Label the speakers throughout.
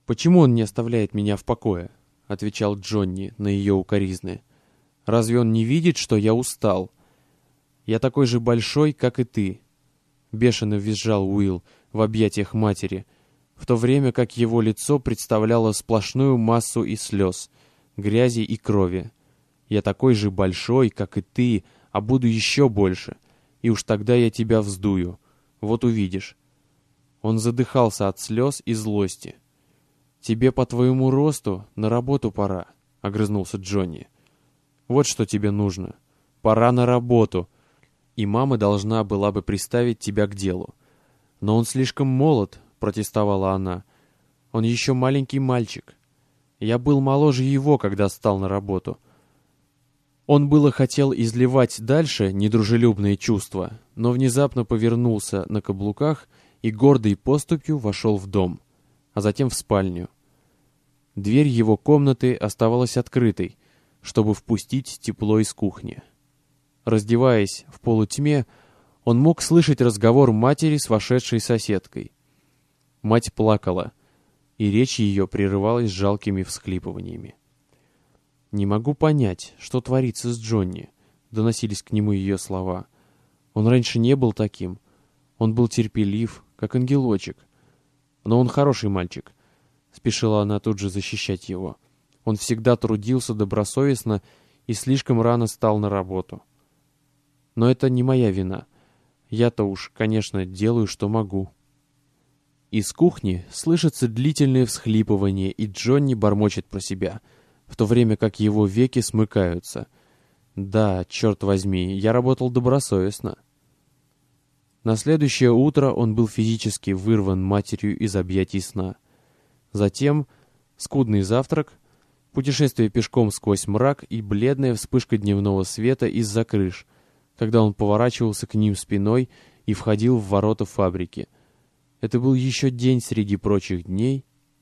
Speaker 1: «Почему он не оставляет меня в покое?» — отвечал Джонни на ее укоризны. «Разве он не видит, что я устал? Я такой же большой, как и ты», — бешено визжал Уилл в объятиях матери, в то время как его лицо представляло сплошную массу из слез, грязи и крови. «Я такой же большой, как и ты, а буду еще больше, и уж тогда я тебя вздую. Вот увидишь». Он задыхался от слез и злости. «Тебе по твоему росту на работу пора», — огрызнулся Джонни. «Вот что тебе нужно. Пора на работу, и мама должна была бы приставить тебя к делу». «Но он слишком молод», — протестовала она. «Он еще маленький мальчик. Я был моложе его, когда стал на работу». Он было хотел изливать дальше недружелюбные чувства, но внезапно повернулся на каблуках и гордой поступью вошел в дом, а затем в спальню. Дверь его комнаты оставалась открытой, чтобы впустить тепло из кухни. Раздеваясь в полутьме, он мог слышать разговор матери с вошедшей соседкой. Мать плакала, и речь ее прерывалась жалкими всхлипываниями. «Не могу понять, что творится с Джонни», — доносились к нему ее слова. «Он раньше не был таким. Он был терпелив, как ангелочек. Но он хороший мальчик», — спешила она тут же защищать его. «Он всегда трудился добросовестно и слишком рано стал на работу. Но это не моя вина. Я-то уж, конечно, делаю, что могу». Из кухни слышится длительное всхлипывание, и Джонни бормочет про себя, в то время как его веки смыкаются. «Да, черт возьми, я работал добросовестно». На следующее утро он был физически вырван матерью из объятий сна. Затем скудный завтрак, путешествие пешком сквозь мрак и бледная вспышка дневного света из-за крыш, когда он поворачивался к ним спиной и входил в ворота фабрики. Это был еще день среди прочих дней,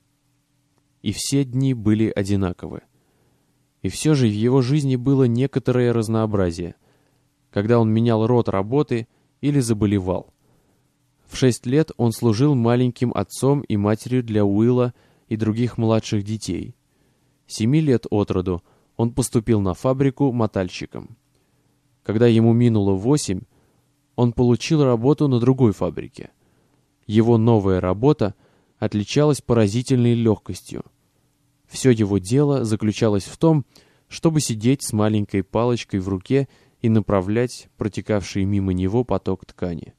Speaker 1: и все дни были одинаковы. И все же в его жизни было некоторое разнообразие, когда он менял род работы или заболевал. В 6 лет он служил маленьким отцом и матерью для Уилла и других младших детей. 7 лет от роду он поступил на фабрику мотальщиком. Когда ему минуло 8, он получил работу на другой фабрике. Его новая работа отличалась поразительной легкостью. Все его дело заключалось в том, чтобы сидеть с маленькой палочкой в руке и направлять протекавший мимо него поток ткани.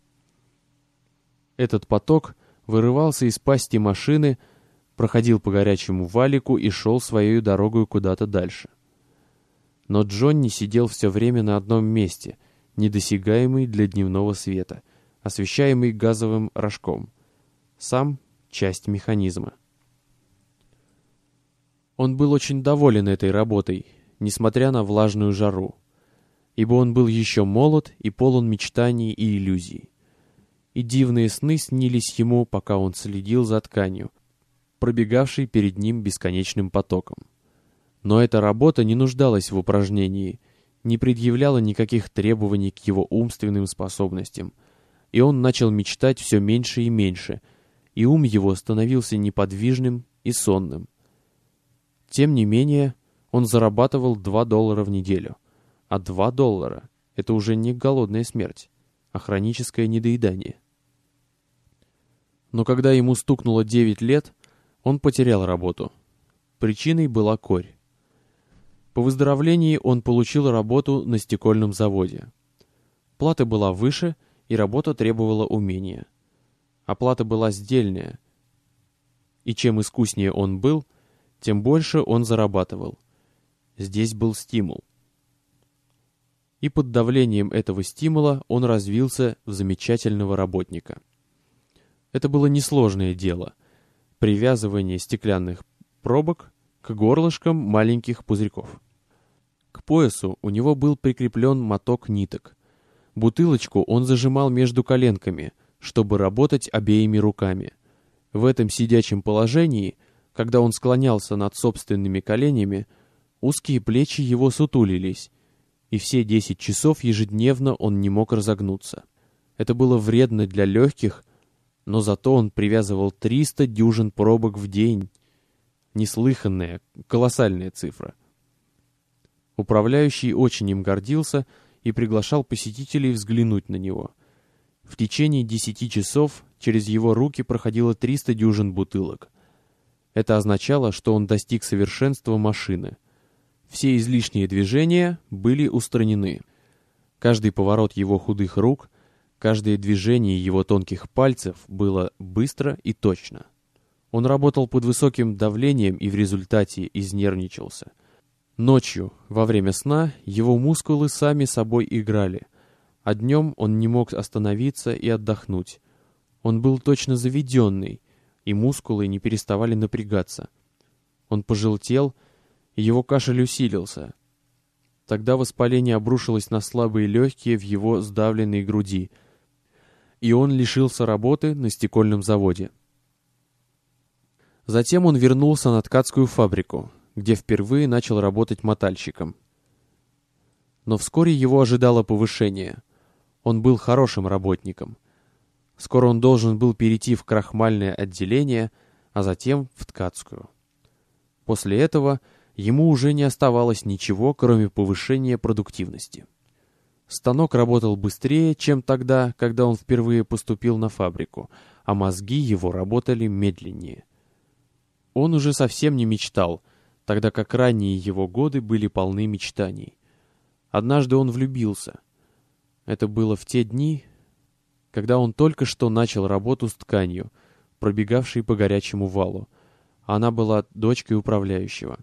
Speaker 1: Этот поток вырывался из пасти машины, проходил по горячему валику и шел своей дорогой куда-то дальше. Но Джонни сидел все время на одном месте, недосягаемый для дневного света, освещаемый газовым рожком. Сам часть механизма. Он был очень доволен этой работой, несмотря на влажную жару, ибо он был еще молод и полон мечтаний и иллюзий. И дивные сны снились ему, пока он следил за тканью, пробегавшей перед ним бесконечным потоком. Но эта работа не нуждалась в упражнении, не предъявляла никаких требований к его умственным способностям, и он начал мечтать все меньше и меньше, и ум его становился неподвижным и сонным. Тем не менее, он зарабатывал $2 в неделю, а $2 — это уже не голодная смерть, а хроническое недоедание. Но когда ему стукнуло 9 лет, он потерял работу. Причиной была корь. По выздоровлении он получил работу на стекольном заводе. Плата была выше, и работа требовала умения. Оплата была сдельная, и чем искуснее он был, тем больше он зарабатывал. Здесь был стимул. И под давлением этого стимула он развился в замечательного работника. Это было несложное дело — привязывание стеклянных пробок к горлышкам маленьких пузырьков. К поясу у него был прикреплен моток ниток. Бутылочку он зажимал между коленками, чтобы работать обеими руками. В этом сидячем положении, когда он склонялся над собственными коленями, узкие плечи его сутулились, и все 10 часов ежедневно он не мог разогнуться. Это было вредно для легких, но зато он привязывал 300 дюжин пробок в день, Неслыханная, колоссальная цифра. Управляющий очень им гордился и приглашал посетителей взглянуть на него. В течение 10 часов через его руки проходило 300 дюжин бутылок. Это означало, что он достиг совершенства машины. Все излишние движения были устранены. Каждый поворот его худых рук, каждое движение его тонких пальцев было быстро и точно. Он работал под высоким давлением и в результате изнервничался. Ночью, во время сна, его мускулы сами собой играли, а днем он не мог остановиться и отдохнуть. Он был точно заведенный, и мускулы не переставали напрягаться. Он пожелтел, и его кашель усилился. Тогда воспаление обрушилось на слабые легкие в его сдавленной груди, и он лишился работы на стекольном заводе. Затем он вернулся на ткацкую фабрику, где впервые начал работать мотальщиком. Но вскоре его ожидало повышение. Он был хорошим работником. Скоро он должен был перейти в крахмальное отделение, а затем в ткацкую. После этого ему уже не оставалось ничего, кроме повышения продуктивности. Станок работал быстрее, чем тогда, когда он впервые поступил на фабрику, а мозги его работали медленнее. Он уже совсем не мечтал, тогда как ранние его годы были полны мечтаний. Однажды он влюбился. Это было в те дни, когда он только что начал работу с тканью, пробегавшей по горячему валу. Она была дочкой управляющего.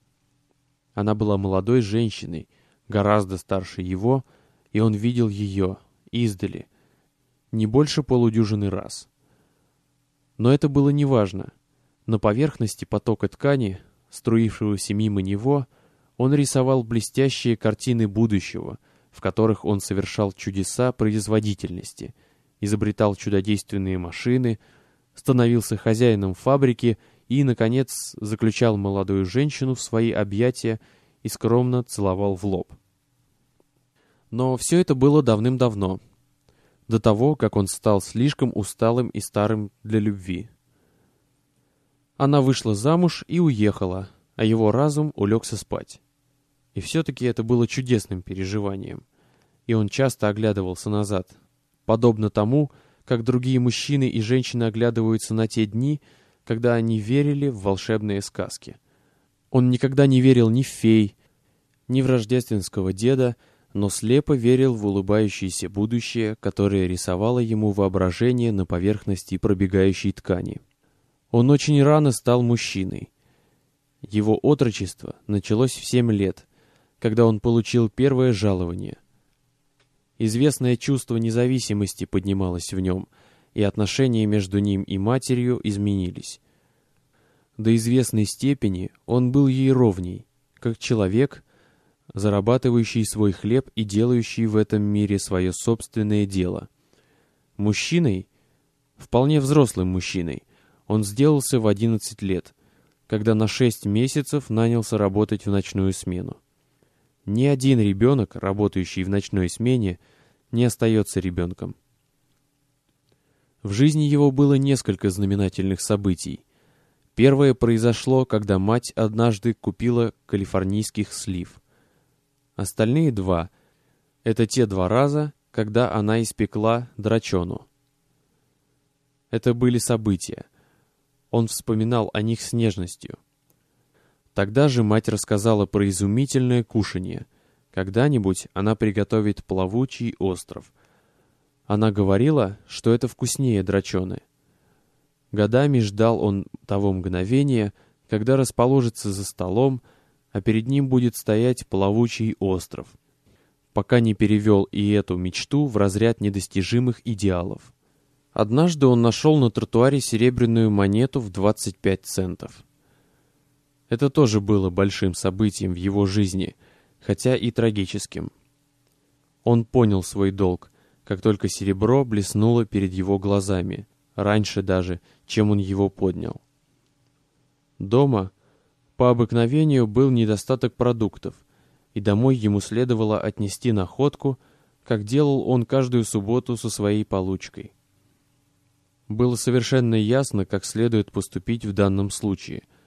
Speaker 1: Она была молодой женщиной, гораздо старше его, и он видел ее издали, не больше полудюжины раз. Но это было неважно. На поверхности потока ткани, струившегося мимо него, он рисовал блестящие картины будущего, в которых он совершал чудеса производительности, изобретал чудодейственные машины, становился хозяином фабрики и, наконец, заключал молодую женщину в свои объятия и скромно целовал в лоб. Но все это было давным-давно, до того, как он стал слишком усталым и старым для любви. Она вышла замуж и уехала, а его разум улегся спать. И все-таки это было чудесным переживанием, и он часто оглядывался назад, подобно тому, как другие мужчины и женщины оглядываются на те дни, когда они верили в волшебные сказки. Он никогда не верил ни в фей, ни в рождественского деда, но слепо верил в улыбающееся будущее, которое рисовало ему воображение на поверхности пробегающей ткани. Он очень рано стал мужчиной. Его отрочество началось в 7 лет, когда он получил первое жалование. Известное чувство независимости поднималось в нем, и отношения между ним и матерью изменились. До известной степени он был ей ровней, как человек, зарабатывающий свой хлеб и делающий в этом мире свое собственное дело. Мужчиной, вполне взрослым мужчиной, он сделался в 11 лет, когда на 6 месяцев нанялся работать в ночную смену. Ни один ребенок, работающий в ночной смене, не остается ребенком. В жизни его было несколько знаменательных событий. Первое произошло, когда мать однажды купила калифорнийских слив. Остальные 2 — это те 2 раза, когда она испекла драчону. Это были события. Он вспоминал о них с нежностью. Тогда же мать рассказала про изумительное кушанье. Когда-нибудь она приготовит плавучий остров. Она говорила, что это вкуснее драчоны. Годами ждал он того мгновения, когда расположится за столом, а перед ним будет стоять плавучий остров, пока не перевел и эту мечту в разряд недостижимых идеалов. Однажды он нашел на тротуаре серебряную монету в 25 центов. Это тоже было большим событием в его жизни, хотя и трагическим. Он понял свой долг, как только серебро блеснуло перед его глазами, раньше даже, чем он его поднял. Дома, по обыкновению, был недостаток продуктов, и домой ему следовало отнести находку, как делал он каждую субботу со своей получкой. Было совершенно ясно, как следует поступить в данном случае.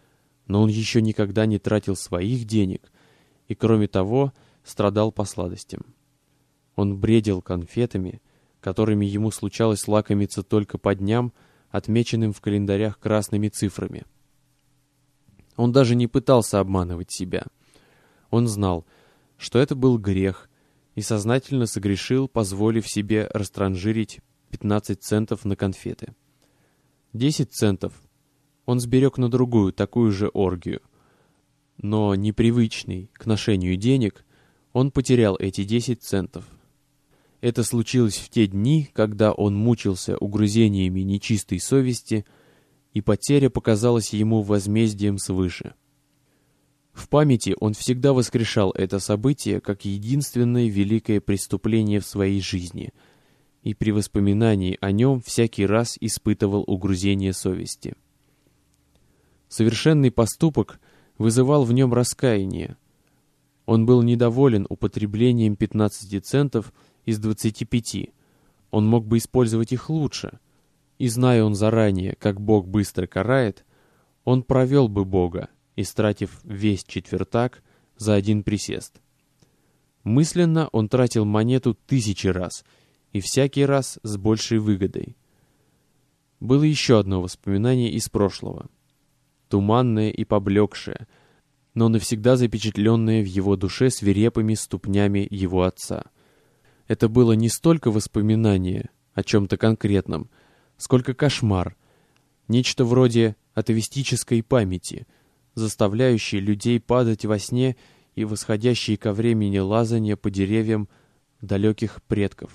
Speaker 1: но он еще никогда не тратил своих денег и, кроме того, страдал по сладостям. Он бредил конфетами, которыми ему случалось лакомиться только по дням, отмеченным в календарях красными цифрами. Он даже не пытался обманывать себя. Он знал, что это был грех, и сознательно согрешил, позволив себе растранжирить 15 центов на конфеты. 10 центов он сберег на другую, такую же оргию. Но непривычный к ношению денег, он потерял эти 10 центов. Это случилось в те дни, когда он мучился угрызениями нечистой совести, и потеря показалась ему возмездием свыше. В памяти он всегда воскрешал это событие как единственное великое преступление в своей жизни, и при воспоминании о нем всякий раз испытывал угрызение совести. Совершенный поступок вызывал в нем раскаяние. Он был недоволен употреблением 15 центов из 25. Он мог бы использовать их лучше. И зная он заранее, как Бог быстро карает, он провел бы Бога, истратив весь четвертак за один присест. Мысленно он тратил монету 1000 раз, и всякий раз с большей выгодой. Было еще одно воспоминание из прошлого. Туманное и поблекшее, но навсегда запечатленное в его душе свирепыми ступнями его отца. Это было не столько воспоминание о чем-то конкретном, сколько кошмар, нечто вроде атовистической памяти, заставляющей людей падать во сне и восходящей ко времени лазанья по деревьям далеких предков.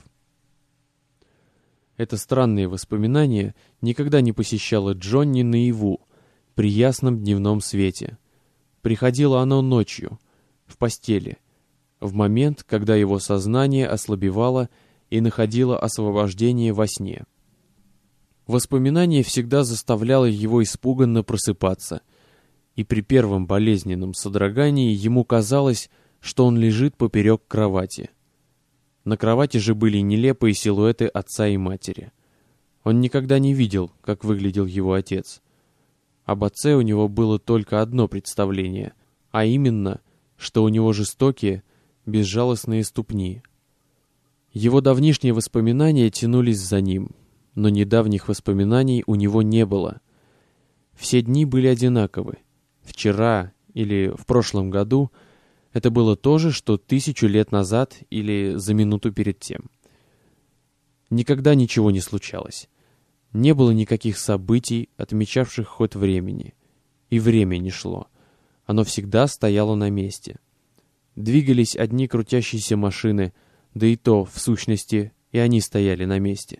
Speaker 1: Это странное воспоминание никогда не посещало Джонни наяву, при ясном дневном свете. Приходило оно ночью, в постели, в момент, когда его сознание ослабевало и находило освобождение во сне. Воспоминание всегда заставляло его испуганно просыпаться, и при первом болезненном содрогании ему казалось, что он лежит поперек кровати. На кровати же были нелепые силуэты отца и матери. Он никогда не видел, как выглядел его отец. Об отце у него было только одно представление, а именно, что у него жестокие, безжалостные ступни. Его давнишние воспоминания тянулись за ним, но недавних воспоминаний у него не было. Все дни были одинаковы. Вчера или в прошлом году это было то же, что 1000 лет назад или за минуту перед тем. Никогда ничего не случалось. Не было никаких событий, отмечавших ход времени. И время не шло. Оно всегда стояло на месте. Двигались одни крутящиеся машины, да и то, в сущности, и они стояли на месте.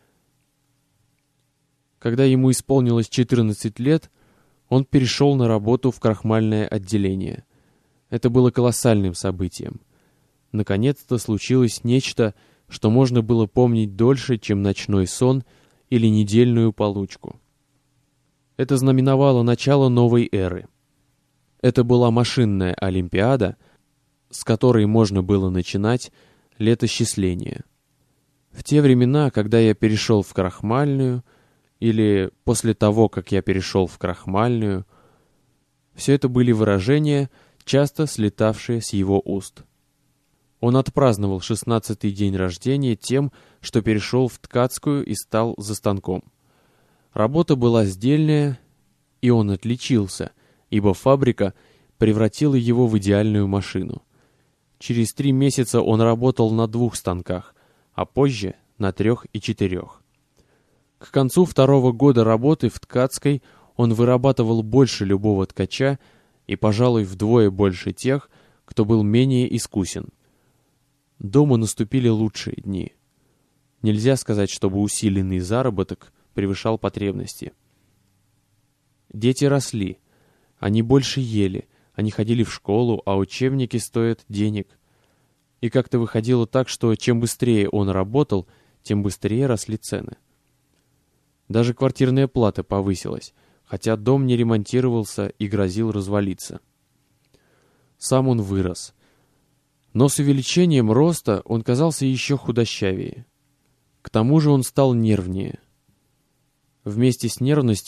Speaker 1: Когда ему исполнилось 14 лет, он перешел на работу в крахмальное отделение. Это было колоссальным событием. Наконец-то случилось нечто, что можно было помнить дольше, чем ночной сон или недельную получку. Это знаменовало начало новой эры. Это была машинная олимпиада, с которой можно было начинать летосчисление. В те времена, когда я перешел в крахмальную, или после того, как я перешел в крахмальную, все это были выражения, часто слетавшие с его уст. Он отпраздновал 16-й день рождения тем, что перешел в ткацкую и стал за станком. Работа была сдельная, и он отличился, ибо фабрика превратила его в идеальную машину. Через 3 месяца он работал на 2 станках, а позже на 3 и 4. К концу 2-го года работы в ткацкой он вырабатывал больше любого ткача и, пожалуй, вдвое больше тех, кто был менее искусен. Дома наступили лучшие дни. Нельзя сказать, чтобы усиленный заработок превышал потребности. Дети росли, они больше ели, они ходили в школу, а учебники стоят денег. И как-то выходило так, что чем быстрее он работал, тем быстрее росли цены. Даже квартирная плата повысилась, хотя дом не ремонтировался и грозил развалиться. Сам он вырос. Но с увеличением роста он казался еще худощавее. К тому же он стал нервнее. Вместе с нервностью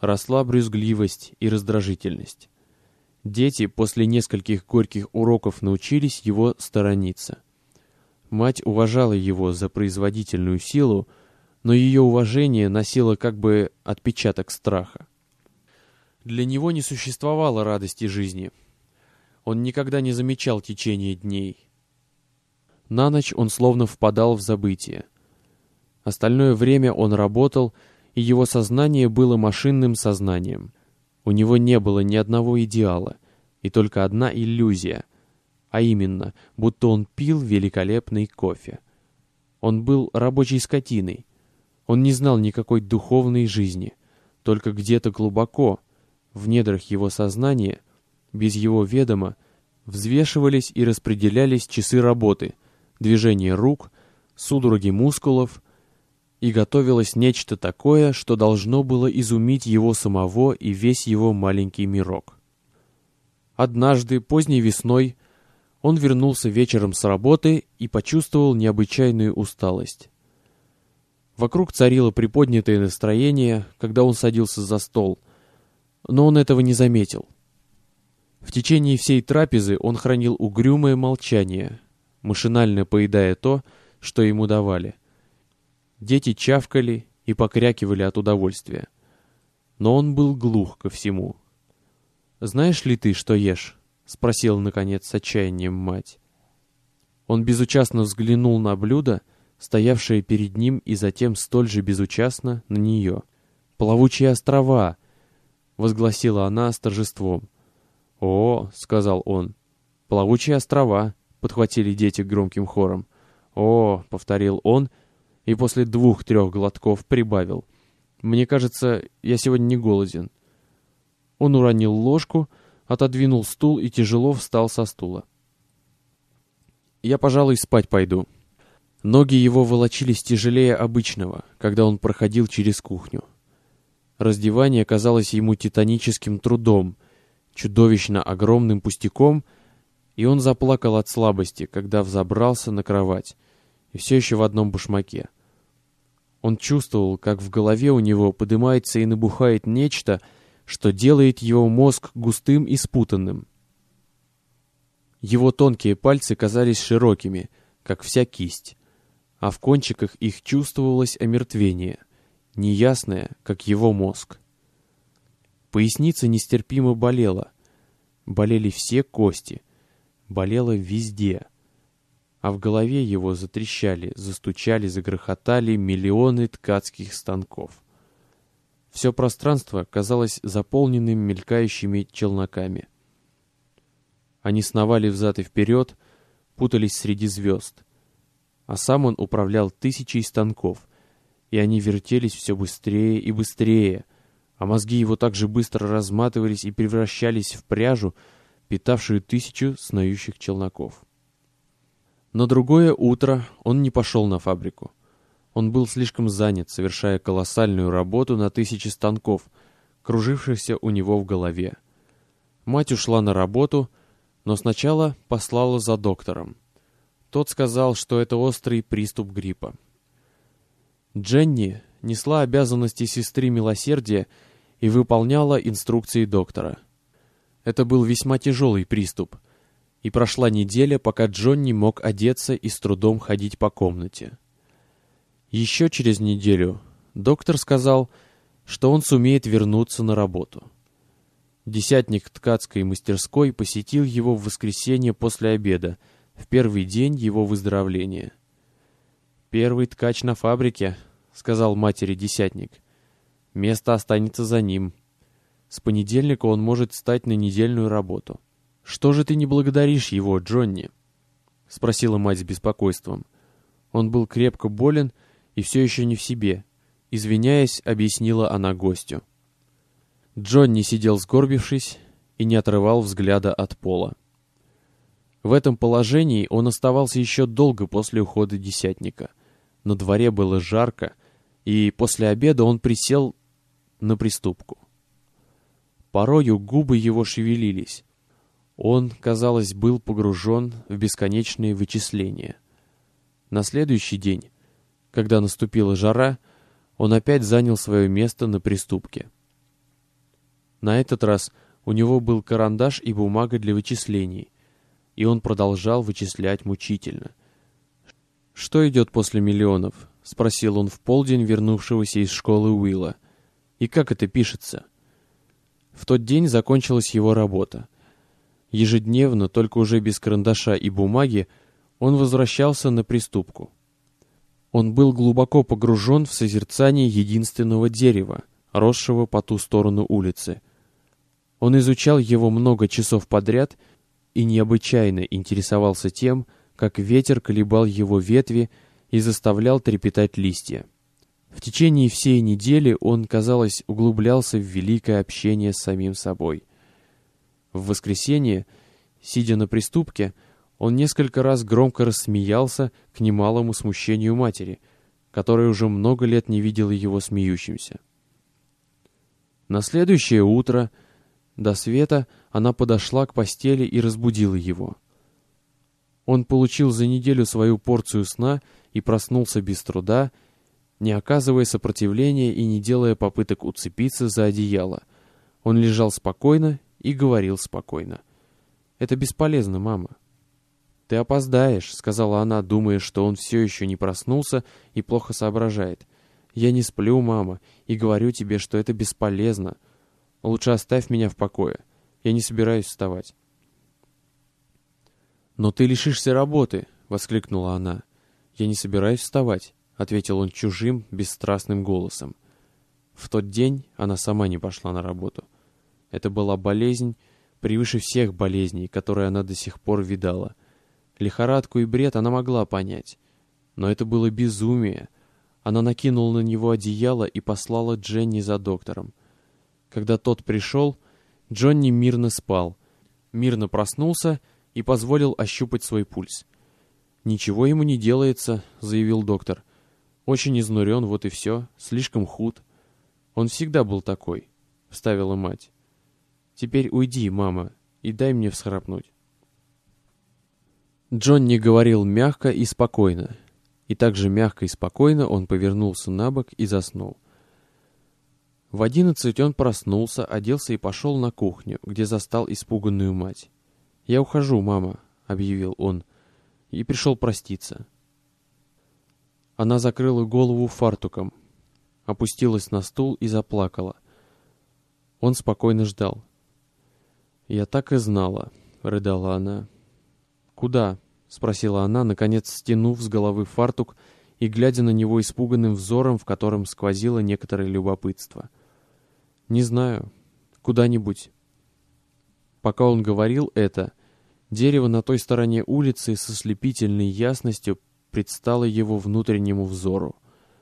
Speaker 1: росла брюзгливость и раздражительность. Дети после нескольких горьких уроков научились его сторониться. Мать уважала его за производительную силу, но ее уважение носило как бы отпечаток страха. Для него не существовало радости жизни. Он никогда не замечал течения дней. На ночь он словно впадал в забытие. Остальное время он работал, и его сознание было машинным сознанием. У него не было ни одного идеала, и только одна иллюзия, а именно, будто он пил великолепный кофе. Он был рабочей скотиной. Он не знал никакой духовной жизни, только где-то глубоко, в недрах его сознания, без его ведома, взвешивались и распределялись часы работы, движения рук, судороги мускулов, и готовилось нечто такое, что должно было изумить его самого и весь его маленький мирок. Однажды, поздней весной, он вернулся вечером с работы и почувствовал необычайную усталость. Вокруг царило приподнятое настроение, когда он садился за стол, но он этого не заметил. В течение всей трапезы он хранил угрюмое молчание, машинально поедая то, что ему давали. Дети чавкали и покрякивали от удовольствия. Но он был глух ко всему. «Знаешь ли ты, что ешь?» — спросила, наконец, с отчаянием мать. Он безучастно взглянул на блюдо, стоявшее перед ним, и затем столь же безучастно на нее. «Плавучие острова!» — возгласила она с торжеством. «О!» — сказал он. «Плавучие острова!» — подхватили дети громким хором. «О!» — повторил он, и после 2-3 глотков прибавил. «Мне кажется, я сегодня не голоден». Он уронил ложку, отодвинул стул и тяжело встал со стула. «Я, пожалуй, спать пойду». Ноги его волочились тяжелее обычного, когда он проходил через кухню. Раздевание казалось ему титаническим трудом, чудовищно огромным пустяком, и он заплакал от слабости, когда взобрался на кровать, и все еще в одном башмаке. Он чувствовал, как в голове у него поднимается и набухает нечто, что делает его мозг густым и спутанным. Его тонкие пальцы казались широкими, как вся кисть, а в кончиках их чувствовалось омертвение, неясное, как его мозг. Поясница нестерпимо болела. Болели все кости. Болело везде. А в голове его затрещали, застучали, загрохотали миллионы ткацких станков. Все пространство казалось заполненным мелькающими челноками. Они сновали взад и вперед, путались среди звезд. А сам он управлял 1000 станков, и они вертелись все быстрее и быстрее, а мозги его также быстро разматывались и превращались в пряжу, питавшую 1000 сноющих челноков. На другое утро он не пошел на фабрику. Он был слишком занят, совершая колоссальную работу на 1000 станков, кружившихся у него в голове. Мать ушла на работу, но сначала послала за доктором. Тот сказал, что это острый приступ гриппа. Дженни несла обязанности сестры милосердия и выполняла инструкции доктора. Это был весьма тяжелый приступ, и прошла неделя, пока Джонни мог одеться и с трудом ходить по комнате. Еще через неделю доктор сказал, что он сумеет вернуться на работу. Десятник ткацкой мастерской посетил его в воскресенье после обеда, в первый день его выздоровления. «Первый ткач на фабрике», — сказал матери десятник. «Место останется за ним. С понедельника он может встать на недельную работу». «Что же ты не благодаришь его, Джонни?» — спросила мать с беспокойством. Он был крепко болен и все еще не в себе. Извиняясь, объяснила она гостю. Джонни сидел сгорбившись и не отрывал взгляда от пола. В этом положении он оставался еще долго после ухода десятника. На дворе было жарко, и после обеда он присел на приступку. Порою губы его шевелились. Он, казалось, был погружен в бесконечные вычисления. На следующий день, когда наступила жара, он опять занял свое место на приступке. На этот раз у него был карандаш и бумага для вычислений, и он продолжал вычислять мучительно. «Что идет после миллионов?» — спросил он в полдень вернувшегося из школы Уилла. «И как это пишется?» В тот день закончилась его работа. Ежедневно, только уже без карандаша и бумаги, он возвращался на приступку. Он был глубоко погружен в созерцание единственного дерева, росшего по ту сторону улицы. Он изучал его много часов подряд и необычайно интересовался тем, как ветер колебал его ветви и заставлял трепетать листья. В течение всей недели он, казалось, углублялся в великое общение с самим собой. В воскресенье, сидя на приступке, он несколько раз громко рассмеялся к немалому смущению матери, которая уже много лет не видела его смеющимся. На следующее утро, до света, она подошла к постели и разбудила его. Он получил за неделю свою порцию сна и проснулся без труда, не оказывая сопротивления и не делая попыток уцепиться за одеяло. Он лежал спокойно и говорил спокойно. «Это бесполезно, мама». «Ты опоздаешь», — сказала она, думая, что он все еще не проснулся и плохо соображает. «Я не сплю, мама, и говорю тебе, что это бесполезно. Лучше оставь меня в покое. Я не собираюсь вставать». «Но ты лишишься работы», — воскликнула она. «Я не собираюсь вставать», — ответил он чужим, бесстрастным голосом. В тот день она сама не пошла на работу. Это была болезнь превыше всех болезней, которые она до сих пор видала. Лихорадку и бред она могла понять. Но это было безумие. Она накинула на него одеяло и послала Дженни за доктором. Когда тот пришел, Джонни мирно спал, мирно проснулся и позволил ощупать свой пульс. «Ничего ему не делается», — заявил доктор. «Очень изнурен, вот и все, слишком худ». «Он всегда был такой», — вставила мать. «Теперь уйди, мама, и дай мне всхрапнуть». Джонни говорил мягко и спокойно. И так же мягко и спокойно он повернулся на бок и заснул. В 11 он проснулся, оделся и пошел на кухню, где застал испуганную мать. «Я ухожу, мама», — объявил он, и пришел проститься. Она закрыла голову фартуком, опустилась на стул и заплакала. Он спокойно ждал. «Я так и знала», — рыдала она. «Куда?» — спросила она, наконец стянув с головы фартук и глядя на него испуганным взором, в котором сквозило некоторое любопытство. «Не знаю. Куда-нибудь». Пока он говорил это, дерево на той стороне улицы со слепительной ясностью предстало его внутреннему взору.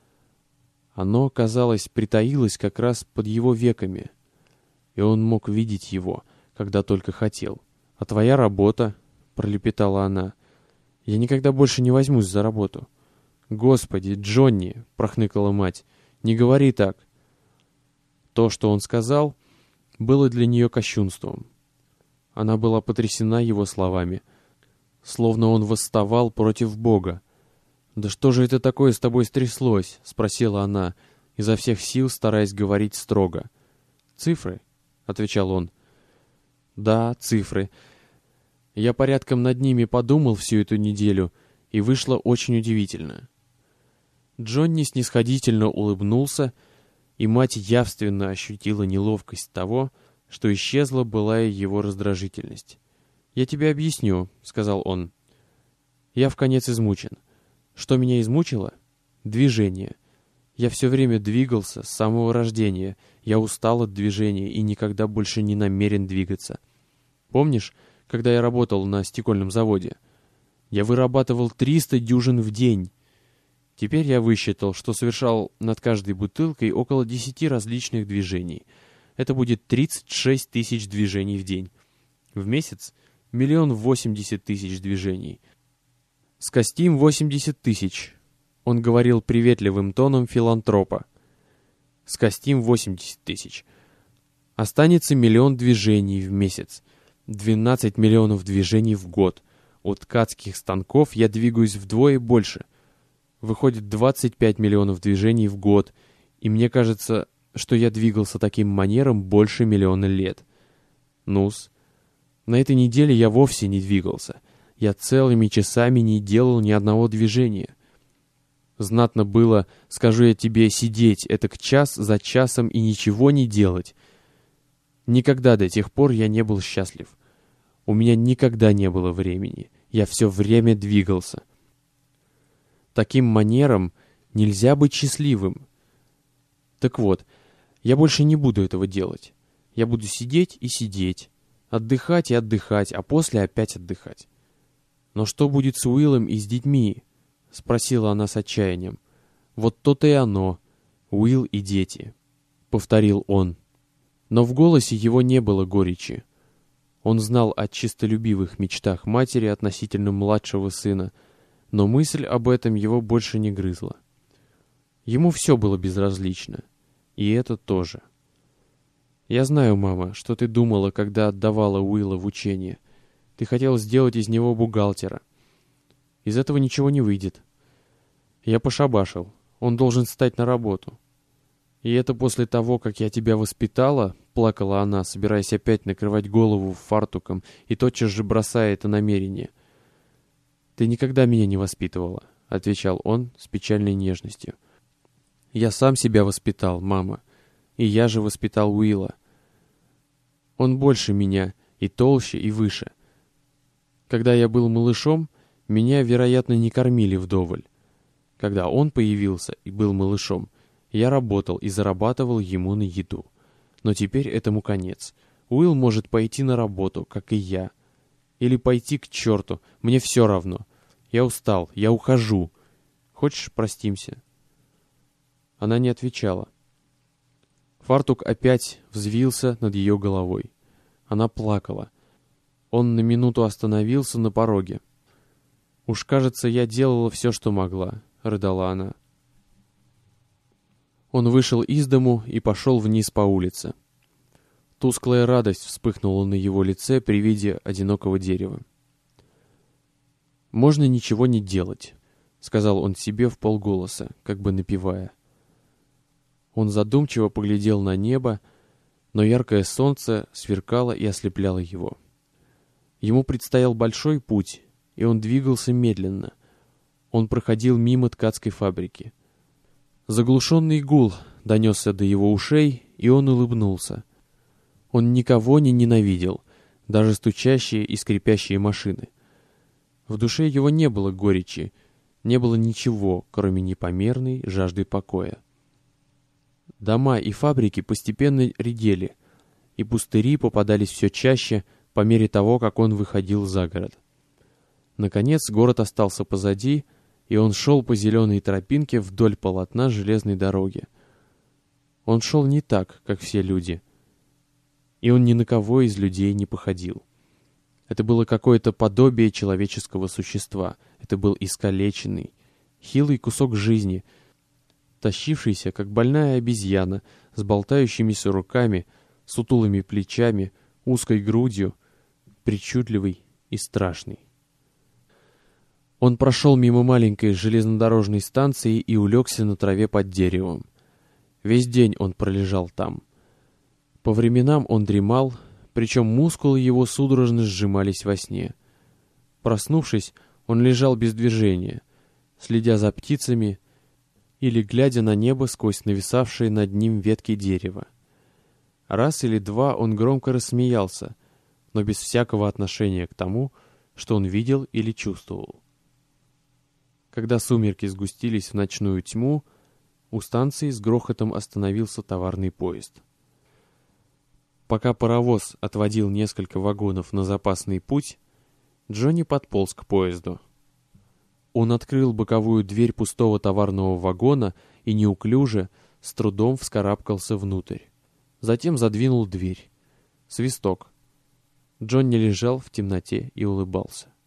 Speaker 1: Оно, казалось, притаилось как раз под его веками, и он мог видеть его, когда только хотел. «А твоя работа?» — пролепетала она. «Я никогда больше не возьмусь за работу». «Господи, Джонни!» — прохныкала мать. «Не говори так!» То, что он сказал, было для нее кощунством. Она была потрясена его словами, словно он восставал против Бога. «Да что же это такое с тобой стряслось?» — спросила она, изо всех сил стараясь говорить строго. «Цифры?» — отвечал он. «Да, цифры. Я порядком над ними подумал всю эту неделю, и вышло очень удивительно». Джонни снисходительно улыбнулся, и мать явственно ощутила неловкость того, что исчезла былая его раздражительность. «Я тебе объясню», — сказал он. «Я вконец измучен. Что меня измучило? Движение. Я все время двигался с самого рождения. Я устал от движения и никогда больше не намерен двигаться. Помнишь, когда я работал на стекольном заводе? Я вырабатывал 300 дюжин в день. Теперь я высчитал, что совершал над каждой бутылкой около 10 различных движений. Это будет 36 тысяч движений в день. В месяц 1 080 000 движений. Скостим 80 тысяч. Он говорил приветливым тоном филантропа. Скостим 80 тысяч. Останется 1 000 000 движений в месяц. 12 миллионов движений в год. У ткацких станков я двигаюсь вдвое больше. Выходит 25 миллионов движений в год. И мне кажется, что я двигался таким манером больше миллиона лет. Ну-с, на этой неделе я вовсе не двигался. Я целыми часами не делал ни одного движения. Знатно было, скажу я тебе, сидеть этак час за часом и ничего не делать. Никогда до тех пор я не был счастлив. У меня никогда не было времени. Я все время двигался. Таким манером нельзя быть счастливым. Так вот, я больше не буду этого делать. Я буду сидеть и сидеть, отдыхать и отдыхать, а после опять отдыхать. Но что будет с Уиллом и с детьми? Спросила она с отчаянием. Вот то-то и оно, Уилл и дети, повторил он. Но в голосе его не было горечи. Он знал о чистолюбивых мечтах матери относительно младшего сына, но мысль об этом его больше не грызла. Ему все было безразлично, и это тоже. «Я знаю, мама, что ты думала, когда отдавала Уилла в учение. Ты хотела сделать из него бухгалтера. Из этого ничего не выйдет. Я пошабашил. Он должен встать на работу. И это после того, как я тебя воспитала, плакала она, собираясь опять накрывать голову фартуком и тотчас же бросая это намерение. Ты никогда меня не воспитывала, отвечал он с печальной нежностью. Я сам себя воспитал, мама, и я же воспитал Уилла. Он больше меня, и толще, и выше. Когда я был малышом, меня, вероятно, не кормили вдоволь. Когда он появился и был малышом, я работал и зарабатывал ему на еду. Но теперь этому конец. Уилл может пойти на работу, как и я. Или пойти к черту, мне все равно. Я устал, я ухожу. Хочешь, простимся?» Она не отвечала. Фартук опять взвился над ее головой. Она плакала. Он на минуту остановился на пороге. «Уж, кажется, я делала все, что могла», — рыдала она. Он вышел из дому и пошел вниз по улице. Тусклая радость вспыхнула на его лице при виде одинокого дерева. «Можно ничего не делать», — сказал он себе вполголоса, как бы напевая. Он задумчиво поглядел на небо, но яркое солнце сверкало и ослепляло его. Ему предстоял большой путь, и он двигался медленно. Он проходил мимо ткацкой фабрики. Заглушенный гул донесся до его ушей, и он улыбнулся. Он никого не ненавидел, даже стучащие и скрипящие машины. В душе его не было горечи, не было ничего, кроме непомерной жажды покоя. Дома и фабрики постепенно редели, и пустыри попадались все чаще по мере того, как он выходил за город. Наконец город остался позади, и он шел по зеленой тропинке вдоль полотна железной дороги. Он шел не так, как все люди, и он ни на кого из людей не походил. Это было какое-то подобие человеческого существа, это был искалеченный, хилый кусок жизни, тащившийся, как больная обезьяна, с болтающимися руками, сутулыми плечами, узкой грудью, причудливый и страшный. Он прошел мимо маленькой железнодорожной станции и улегся на траве под деревом. Весь день он пролежал там. По временам он дремал, причем мускулы его судорожно сжимались во сне. Проснувшись, он лежал без движения, следя за птицами или глядя на небо сквозь нависавшие над ним ветки дерева. Раз или два он громко рассмеялся, но без всякого отношения к тому, что он видел или чувствовал. Когда сумерки сгустились в ночную тьму, у станции с грохотом остановился товарный поезд. Пока паровоз отводил несколько вагонов на запасный путь, Джонни подполз к поезду. Он открыл боковую дверь пустого товарного вагона и неуклюже, с трудом вскарабкался внутрь. Затем задвинул дверь. Свисток. Джонни лежал в темноте и улыбался.